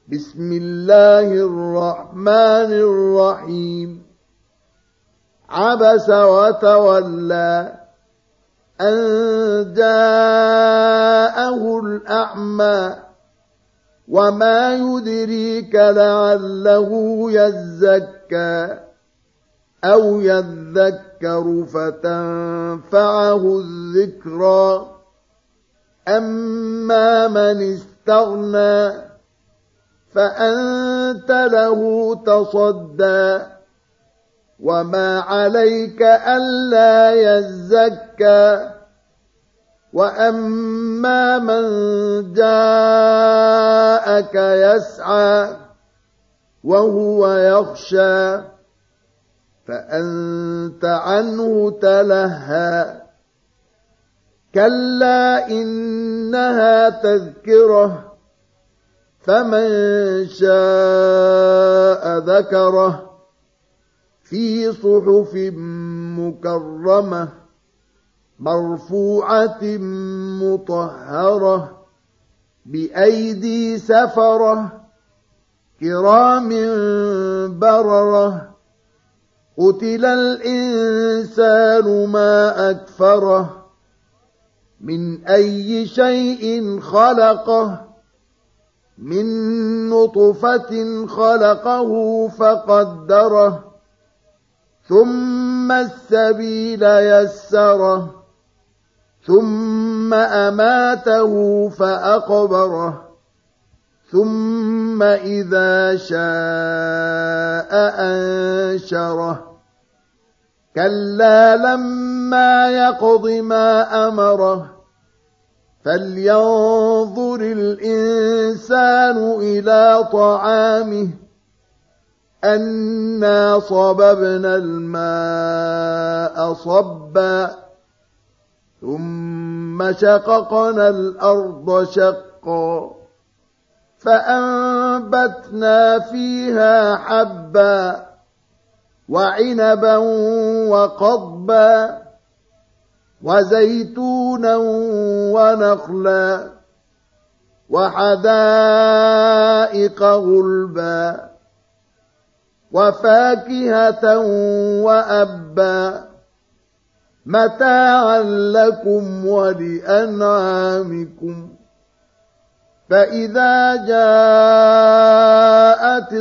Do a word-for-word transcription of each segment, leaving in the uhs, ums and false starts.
بسم الله الرحمن الرحيم عبس وتولى أن جاءه الأعمى وما يدريك لعله يزكى أو يذكر فتنفعه الذكرى أما من استغنى فأنت له تصدى وما عليك ألا يزكى وأما من جاءك يسعى وهو يخشى فأنت عنه تلهى كلا إنها تذكرة فمن شاء ذكره في صحف مكرمة مرفوعة مطهرة بأيدي سفرة كرام بررة قتل الإنسان ما أكفره من أي شيء خلقه من نطفة خلقه فقدره ثم السبيل يسره ثم أماته فأقبره ثم إذا شاء أنشره كلا لما يقض ما أمره فلينظر الإنسان إلى طعامه أنا صببنا الماء صبا ثم شققنا الأرض شقا فأنبتنا فيها حبا وعنبا وقضبا وزيتونا ونخلا وحدائق غلبا وفاكهة وأبا متاعا لكم ولأنعامكم فإذا جاءت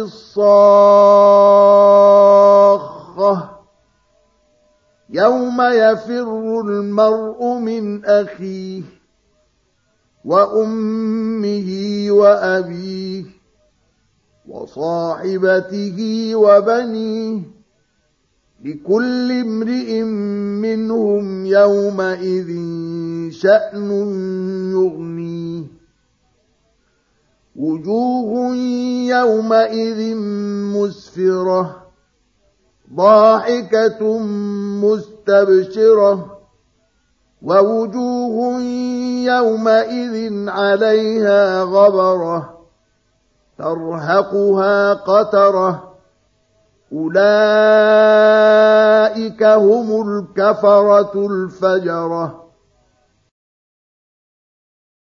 الصاخة يوم يفر المرء من أخيه وأمه وأبيه وصاحبته وبنيه لكل امرئ منهم يومئذ شأن يغنيه وجوه يومئذ مسفرة ضاحكة مستبشرة ووجوه يومئذ عليها غبرة ترهقها قترة أولئك هم الكفرة الفجرة